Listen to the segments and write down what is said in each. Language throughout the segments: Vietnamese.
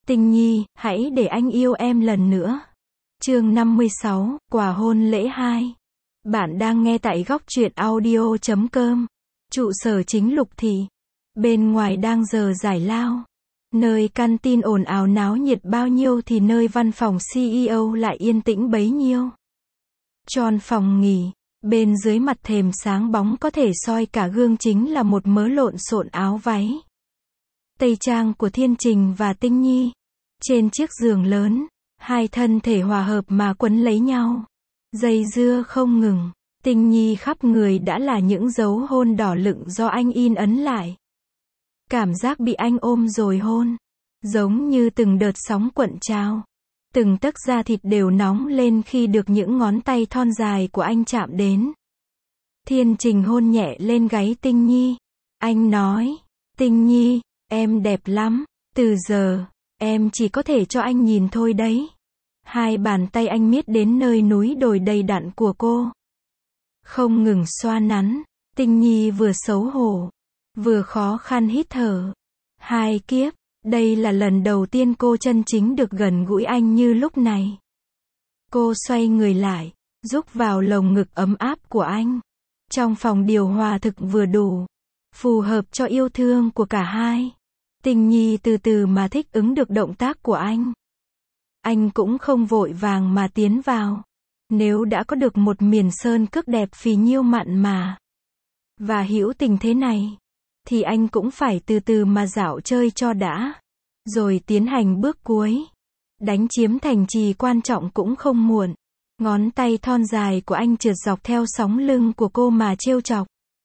Tình Nhi, hãy để anh yêu em lần nữa. Chương 56, quà hôn lễ 2. Bạn đang nghe tại góc truyện audio.com. Trụ sở chính Lục Thị. Bên ngoài đang giờ giải lao. Nơi căn tin ồn ào náo nhiệt bao nhiêu thì nơi văn phòng CEO lại yên tĩnh bấy nhiêu. Tròn phòng nghỉ, bên dưới mặt thềm sáng bóng có thể soi cả gương chính là một mớ lộn xộn áo váy tây trang của Thiên Trình và Tinh Nhi. Trên chiếc giường lớn, hai thân thể hòa hợp mà quấn lấy nhau. Dây dưa không ngừng. Tinh Nhi khắp người đã là những dấu hôn đỏ lựng do anh in ấn lại. Cảm giác bị anh ôm rồi hôn, giống như từng đợt sóng cuộn trào. Từng tấc da thịt đều nóng lên khi được những ngón tay thon dài của anh chạm đến. Thiên Trình hôn nhẹ lên gáy Tinh Nhi. Anh nói, Tinh Nhi, em đẹp lắm, từ giờ, em chỉ có thể cho anh nhìn thôi đấy. Hai bàn tay anh miết đến nơi núi đồi đầy đặn của cô. Không ngừng xoa nắn, Tinh Nhi vừa xấu hổ, vừa khó khăn hít thở. Hai kiếp, đây là lần đầu tiên cô chân chính được gần gũi anh như lúc này. Cô xoay người lại, rúc vào lồng ngực ấm áp của anh. Trong phòng điều hòa thực vừa đủ, phù hợp cho yêu thương của cả hai. Tinh Nhi từ từ mà thích ứng được động tác của anh. Anh cũng không vội vàng mà tiến vào. Nếu đã có được một miền sơn cước đẹp phì nhiêu mặn mà và hữu tình thế này, thì anh cũng phải từ từ mà dạo chơi cho đã, rồi tiến hành bước cuối. Đánh chiếm thành trì quan trọng cũng không muộn. Ngón tay thon dài của anh trượt dọc theo sóng lưng của cô mà trêu chọc.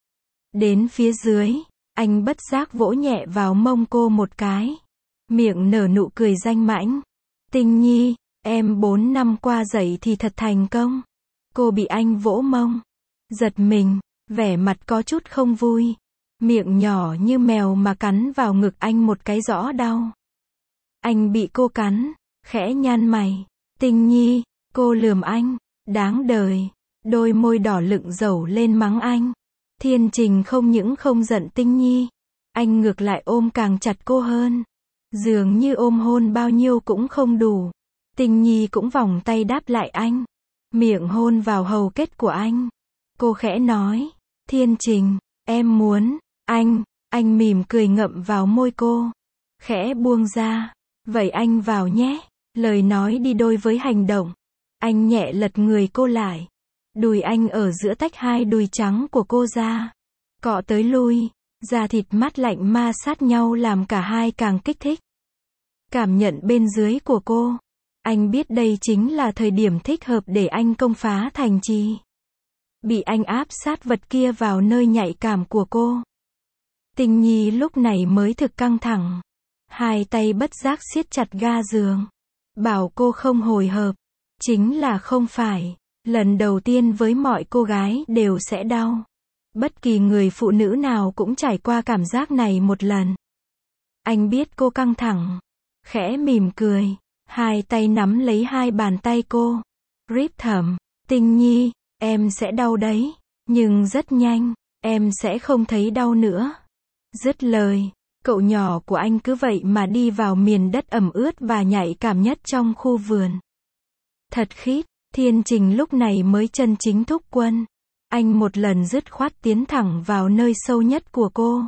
Đến phía dưới, anh bất giác vỗ nhẹ vào mông cô một cái. Miệng nở nụ cười danh mãnh. Tinh Nhi, em 4 năm qua dậy thì thật thành công. Cô bị anh vỗ mông. Giật mình, vẻ mặt có chút không vui. Miệng nhỏ như mèo mà cắn vào ngực anh một cái rõ đau. Anh bị cô cắn, khẽ nhăn mày. Tinh Nhi, cô lườm anh. Đáng đời. Đôi môi đỏ lựng dầu lên mắng anh. Thiên Trình không những không giận Tinh Nhi, anh ngược lại ôm càng chặt cô hơn. Dường như ôm hôn bao nhiêu cũng không đủ. Tinh Nhi cũng vòng tay đáp lại anh. Miệng hôn vào hầu kết của anh. Cô khẽ nói, Thiên Trình, em muốn, anh mỉm cười ngậm vào môi cô. Khẽ buông ra, vậy anh vào nhé. Lời nói đi đôi với hành động. Anh nhẹ lật người cô lại. Đùi anh ở giữa tách hai đùi trắng của cô ra. Cọ tới lui, da thịt mát lạnh ma sát nhau làm cả hai càng kích thích. Cảm nhận bên dưới của cô. Anh biết đây chính là thời điểm thích hợp để anh công phá thành trì. Bị anh áp sát vật kia vào nơi nhạy cảm của cô. Tinh Nhi lúc này mới thực căng thẳng. Hai tay bất giác siết chặt ga giường. Bảo cô không hồi hộp. Chính là không phải. Lần đầu tiên với mọi cô gái đều sẽ đau. Bất kỳ người phụ nữ nào cũng trải qua cảm giác này một lần. Anh biết cô căng thẳng. Khẽ mỉm cười. Hai tay nắm lấy hai bàn tay cô. Rít thầm. Tinh Nhi, em sẽ đau đấy. Nhưng rất nhanh, em sẽ không thấy đau nữa. Dứt lời, cậu nhỏ của anh cứ vậy mà đi vào miền đất ẩm ướt và nhạy cảm nhất trong khu vườn. Thật khít. Thiên Trình lúc này mới chân chính thúc quân. Anh một lần dứt khoát tiến thẳng vào nơi sâu nhất của cô.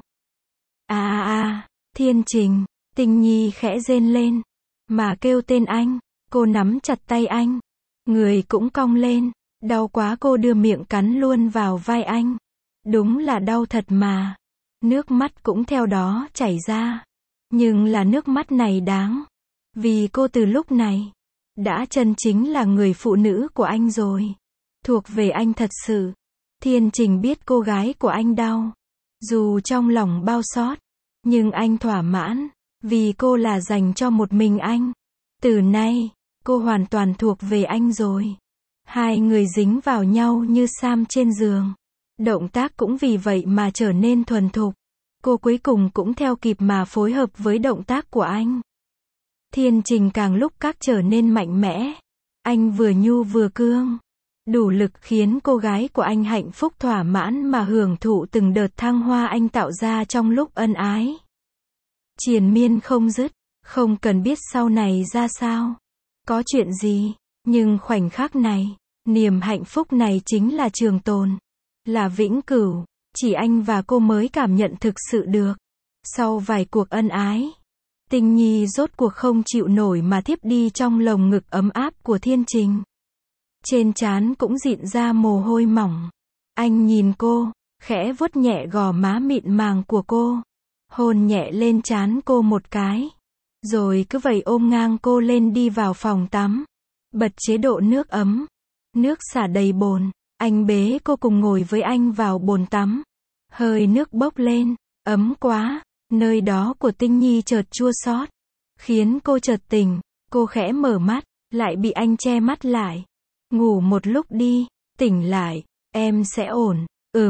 Thiên Trình, Tinh Nhi khẽ rên lên. Mà kêu tên anh, cô nắm chặt tay anh. Người cũng cong lên. Đau quá cô đưa miệng cắn luôn vào vai anh. Đúng là đau thật mà. Nước mắt cũng theo đó chảy ra. Nhưng là nước mắt này đáng. Vì cô từ lúc này đã chân chính là người phụ nữ của anh rồi. Thuộc về anh thật sự. Thiên Trình biết cô gái của anh đau. Dù trong lòng bao xót. Nhưng anh thỏa mãn. Vì cô là dành cho một mình anh. Từ nay, cô hoàn toàn thuộc về anh rồi. Hai người dính vào nhau như sam trên giường. Động tác cũng vì vậy mà trở nên thuần thục. Cô cuối cùng cũng theo kịp mà phối hợp với động tác của anh. Thiên Trình càng lúc càng trở nên mạnh mẽ. Anh vừa nhu vừa cương. Đủ lực khiến cô gái của anh hạnh phúc thỏa mãn mà hưởng thụ từng đợt thăng hoa anh tạo ra trong lúc ân ái. Triền miên không dứt. Không cần biết sau này ra sao, có chuyện gì, nhưng khoảnh khắc này, niềm hạnh phúc này chính là trường tồn, là vĩnh cửu, chỉ anh và cô mới cảm nhận thực sự được. Sau vài cuộc ân ái, Tinh Nhi rốt cuộc không chịu nổi mà thiếp đi trong lồng ngực ấm áp của Thiên Trình. Trên trán cũng rịn ra mồ hôi mỏng. Anh nhìn cô, khẽ vuốt nhẹ gò má mịn màng của cô, hôn nhẹ lên trán cô một cái, rồi cứ vậy ôm ngang cô lên đi vào phòng tắm, bật chế độ nước ấm, nước xả đầy bồn, anh bế cô cùng ngồi với anh vào bồn tắm. Hơi nước bốc lên, ấm quá, nơi đó của Tinh Nhi chợt chua xót, khiến cô chợt tỉnh, cô khẽ mở mắt, lại bị anh che mắt lại. Ngủ một lúc đi, tỉnh lại, em sẽ ổn.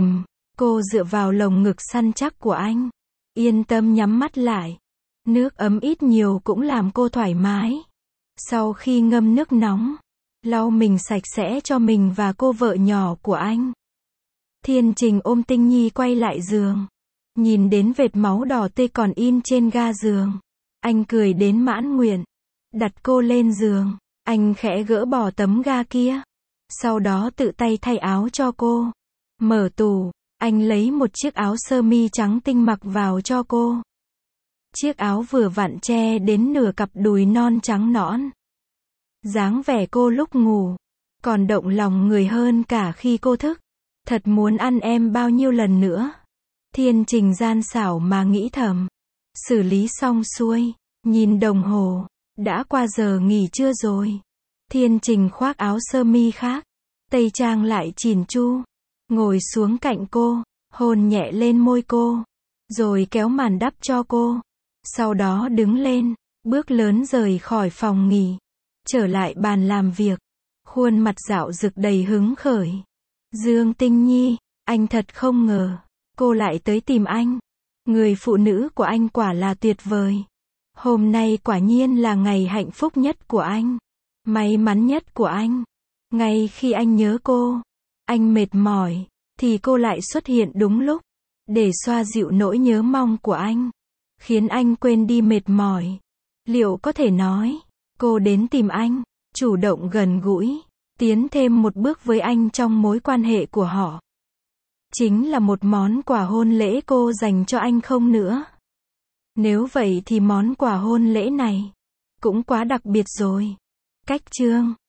Cô dựa vào lồng ngực săn chắc của anh, yên tâm nhắm mắt lại. Nước ấm ít nhiều cũng làm cô thoải mái. Sau khi ngâm nước nóng, lau mình sạch sẽ cho mình và cô vợ nhỏ của anh. Thiên Trình ôm Tinh Nhi quay lại giường, nhìn đến vệt máu đỏ tươi còn in trên ga giường, anh cười đến mãn nguyện, đặt cô lên giường, anh khẽ gỡ bỏ tấm ga kia, sau đó tự tay thay áo cho cô. Mở tủ, anh lấy một chiếc áo sơ mi trắng tinh mặc vào cho cô. Chiếc áo vừa vặn che đến nửa cặp đùi non trắng nõn. Dáng vẻ cô lúc ngủ, còn động lòng người hơn cả khi cô thức. Thật muốn ăn em bao nhiêu lần nữa. Thiên Trình gian xảo mà nghĩ thầm. Xử lý xong xuôi, nhìn đồng hồ, đã qua giờ nghỉ trưa rồi. Thiên Trình khoác áo sơ mi khác, tây trang lại chỉn chu, ngồi xuống cạnh cô, hôn nhẹ lên môi cô, rồi kéo màn đắp cho cô. Sau đó đứng lên, bước lớn rời khỏi phòng nghỉ, trở lại bàn làm việc, khuôn mặt rạo rực đầy hứng khởi. Dương Tinh Nhi, anh thật không ngờ, cô lại tới tìm anh. Người phụ nữ của anh quả là tuyệt vời. Hôm nay quả nhiên là ngày hạnh phúc nhất của anh, may mắn nhất của anh. Ngay khi anh nhớ cô, anh mệt mỏi, thì cô lại xuất hiện đúng lúc, để xoa dịu nỗi nhớ mong của anh, khiến anh quên đi mệt mỏi. Liệu có thể nói, cô đến tìm anh, chủ động gần gũi, tiến thêm một bước với anh trong mối quan hệ của họ, chính là một món quà hôn lễ cô dành cho anh không nữa? Nếu vậy thì món quà hôn lễ này cũng quá đặc biệt rồi. Cách chương